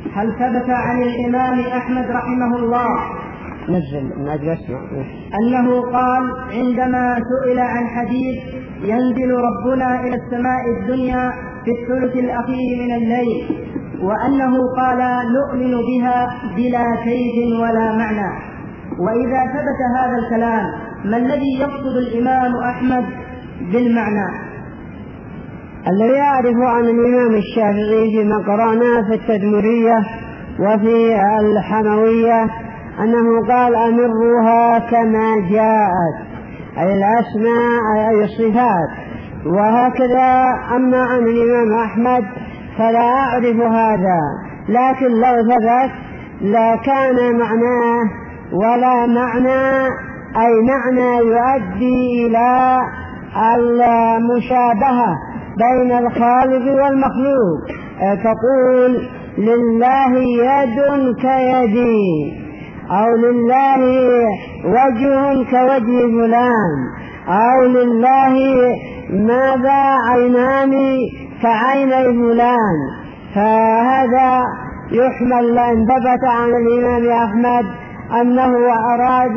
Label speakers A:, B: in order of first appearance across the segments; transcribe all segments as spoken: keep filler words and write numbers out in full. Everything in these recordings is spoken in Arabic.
A: هل ثبت عن الإمام أحمد رحمه الله
B: نزل من أجل اسمع
A: أنه قال عندما سئل عن حديث ينزل ربنا إلى السماء الدنيا في الثلث الأخير من الليل، وأنه قال نؤمن بها بلا كيف ولا معنى؟ وإذا ثبت هذا الكلام ما الذي يقصد الإمام أحمد بالمعنى؟
B: الذي يعرف عن الإمام الشافعي فيما قرأناه في التدمرية وفي الحموية أنه قال أمروها كما جاءت، أي الأسماء أي الصفات. وهكذا أما عن الإمام أحمد فلا أعرف هذا، لكن لو ثبت لا كان معناه ولا معنى، أي معنى يؤدي إلى المشابهة بين الخالق والمخلوق. تقول لله يد كيدي، أو لله وجه كوجه فلان، أو لله ماذا عينان كعيني فلان. فهذا يحمل أن ثبت عن الإمام أحمد أنه أراد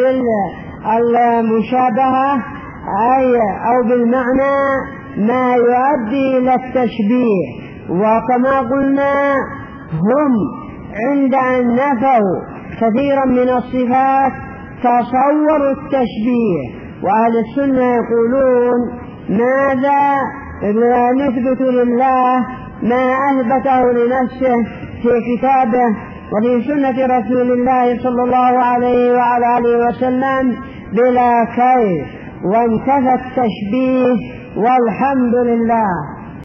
B: بالمشابهة أي أو بالمعنى ما يؤدي إلى التشبيه. وكما قلنا هم عند أن نفوا كثيرا من الصفات تصوروا التشبيه، وأهل السنة يقولون ماذا نثبت لله ما أثبته لنفسه في كتابه وفي سنة رسول الله صلى الله عليه وعلى آله وسلم بلا كيف، وانتفى التشبيه والحمد لله.